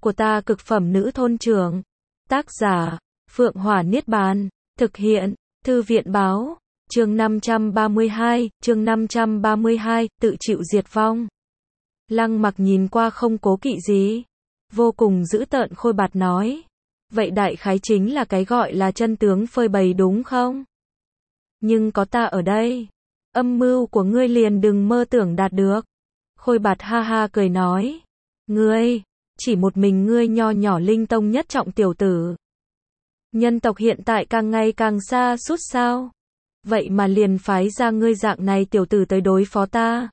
của ta cực phẩm nữ thôn trưởng. Tác giả, Phượng Hỏa Niết Bàn. Thực hiện, Thư viện báo. Chương 532, tự chịu diệt vong. Lăng Mặc nhìn qua không cố kỵ gì. Vô cùng dữ tợn Khôi Bạt nói. Vậy đại khái chính là cái gọi là chân tướng phơi bày đúng không? Nhưng có ta ở đây, âm mưu của ngươi liền đừng mơ tưởng đạt được. Khôi Bạt ha ha cười nói. Ngươi, chỉ một mình ngươi nho nhỏ linh tông nhất trọng tiểu tử. Nhân tộc hiện tại càng ngày càng xa suốt sao? Vậy mà liền phái ra ngươi dạng này tiểu tử tới đối phó ta.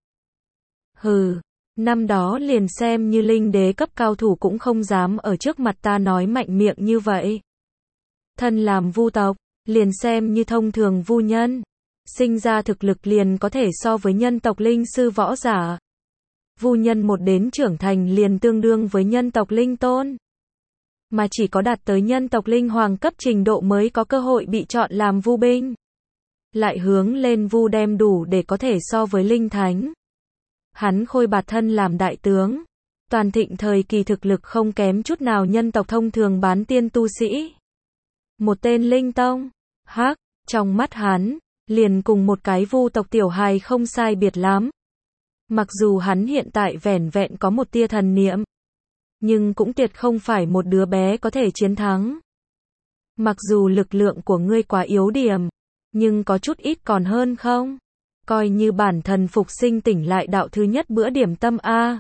Hừ, năm đó liền xem như linh đế cấp cao thủ cũng không dám ở trước mặt ta nói mạnh miệng như vậy. Thân làm vu tộc, liền xem như thông thường vu nhân, sinh ra thực lực liền có thể so với nhân tộc linh sư võ giả. Vu nhân một đến trưởng thành liền tương đương với nhân tộc linh tôn. Mà chỉ có đạt tới nhân tộc linh hoàng cấp trình độ mới có cơ hội bị chọn làm vu binh. Lại hướng lên vu đem đủ để có thể so với linh thánh. Hắn Khôi Bạt thân làm đại tướng, toàn thịnh thời kỳ thực lực không kém chút nào nhân tộc thông thường bán tiên tu sĩ. Một tên linh tông, hắc, trong mắt hắn, liền cùng một cái vu tộc tiểu hài không sai biệt lắm. Mặc dù hắn hiện tại vẻn vẹn có một tia thần niệm, nhưng cũng tuyệt không phải một đứa bé có thể chiến thắng. Mặc dù lực lượng của ngươi quá yếu điểm, nhưng có chút ít còn hơn không? Coi như bản thần phục sinh tỉnh lại đạo thứ nhất bữa điểm tâm a.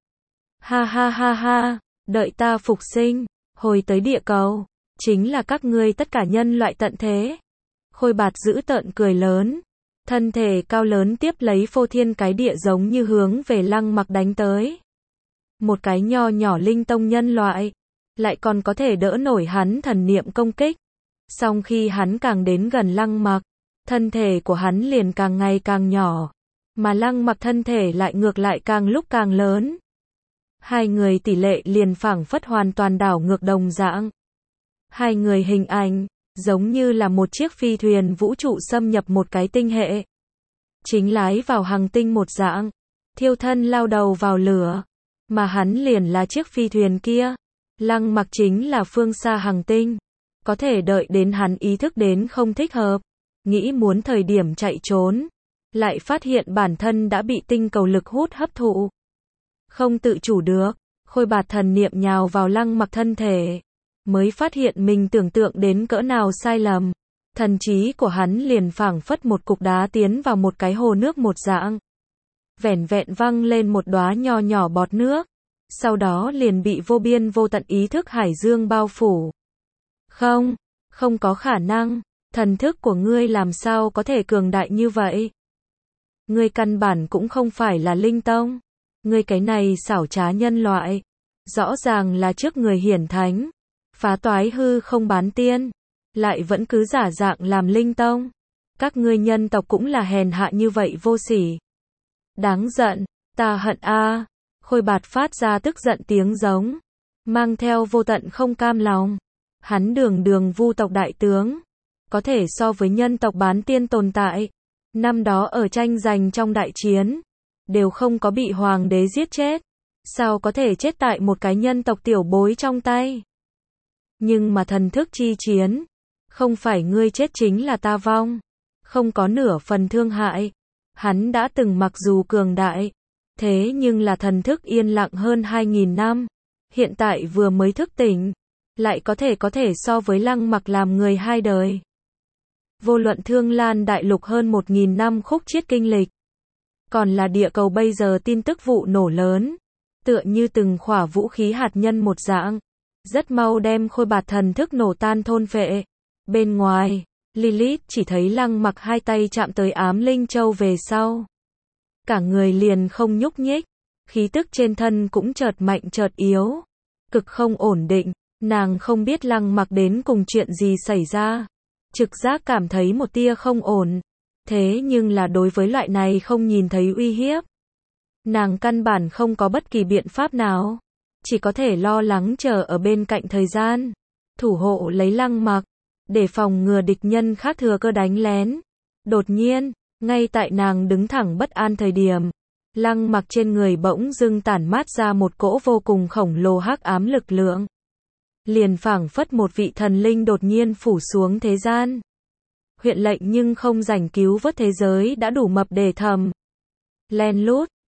Ha ha ha ha, đợi ta phục sinh, hồi tới địa cầu, chính là các ngươi tất cả nhân loại tận thế. Khôi Bạt dữ tợn cười lớn, thân thể cao lớn tiếp lấy phô thiên cái địa giống như hướng về Lăng Mặc đánh tới. Một cái nho nhỏ linh tông nhân loại, lại còn có thể đỡ nổi hắn thần niệm công kích. Song khi hắn càng đến gần Lăng Mặc, thân thể của hắn liền càng ngày càng nhỏ, mà Lăng Mặc thân thể lại ngược lại càng lúc càng lớn. Hai người tỷ lệ liền phảng phất hoàn toàn đảo ngược đồng dạng. Hai người hình ảnh, giống như là một chiếc phi thuyền vũ trụ xâm nhập một cái tinh hệ. Chính lái vào hành tinh một dạng, thiêu thân lao đầu vào lửa, mà hắn liền là chiếc phi thuyền kia. Lăng Mặc chính là phương xa hành tinh, có thể đợi đến hắn ý thức đến không thích hợp, nghĩ muốn thời điểm chạy trốn, lại phát hiện bản thân đã bị tinh cầu lực hút hấp thụ. Không tự chủ được, Khôi Bạt thần niệm nhào vào Lăng Mặc thân thể, mới phát hiện mình tưởng tượng đến cỡ nào sai lầm. Thần trí của hắn liền phảng phất một cục đá tiến vào một cái hồ nước một dạng. Vẻn vẹn văng lên một đóa nho nhỏ bọt nước, sau đó liền bị vô biên vô tận ý thức hải dương bao phủ. Không có khả năng, thần thức của ngươi làm sao có thể cường đại như vậy? Ngươi căn bản cũng không phải là linh tông. Ngươi cái này xảo trá nhân loại, rõ ràng là trước người hiển thánh, phá toái hư không bán tiên, lại vẫn cứ giả dạng làm linh tông. Các ngươi nhân tộc cũng là hèn hạ như vậy vô sỉ. Đáng giận, ta hận a. Khôi Bạt phát ra tức giận tiếng giống, mang theo vô tận không cam lòng. Hắn đường vu tộc đại tướng, có thể so với nhân tộc bán tiên tồn tại. Năm đó ở tranh giành trong đại chiến, đều không có bị hoàng đế giết chết. Sao có thể chết tại một cái nhân tộc tiểu bối trong tay? Nhưng mà thần thức chi chiến, không phải ngươi chết chính là ta vong. Không có nửa phần thương hại. Hắn đã từng mặc dù cường đại, thế nhưng là thần thức yên lặng hơn 2000 năm. Hiện tại vừa mới thức tỉnh, lại có thể so với Lăng Mặc làm người hai đời. Vô luận Thương Lan đại lục hơn 1000 năm khúc chiết kinh lịch, còn là địa cầu bây giờ tin tức vụ nổ lớn, tựa như từng khỏa vũ khí hạt nhân một dạng, rất mau đem Khôi Bạt thần thức nổ tan thôn phệ. Bên ngoài, Lilith chỉ thấy Lăng Mặc hai tay chạm tới ám linh châu về sau, cả người liền không nhúc nhích, khí tức trên thân cũng chợt mạnh chợt yếu, cực không ổn định. Nàng không biết Lăng Mặc đến cùng chuyện gì xảy ra, trực giác cảm thấy một tia không ổn, thế nhưng là đối với loại này không nhìn thấy uy hiếp, nàng căn bản không có bất kỳ biện pháp nào, chỉ có thể lo lắng chờ ở bên cạnh thời gian, thủ hộ lấy Lăng Mặc, để phòng ngừa địch nhân khác thừa cơ đánh lén. Đột nhiên, ngay tại nàng đứng thẳng bất an thời điểm, Lăng Mặc trên người bỗng dưng tản mát ra một cỗ vô cùng khổng lồ hắc ám lực lượng. Liền phảng phất một vị thần linh đột nhiên phủ xuống thế gian. Huyện lệnh nhưng không rảnh cứu vớt thế giới đã đủ mập để thầm. Len lút,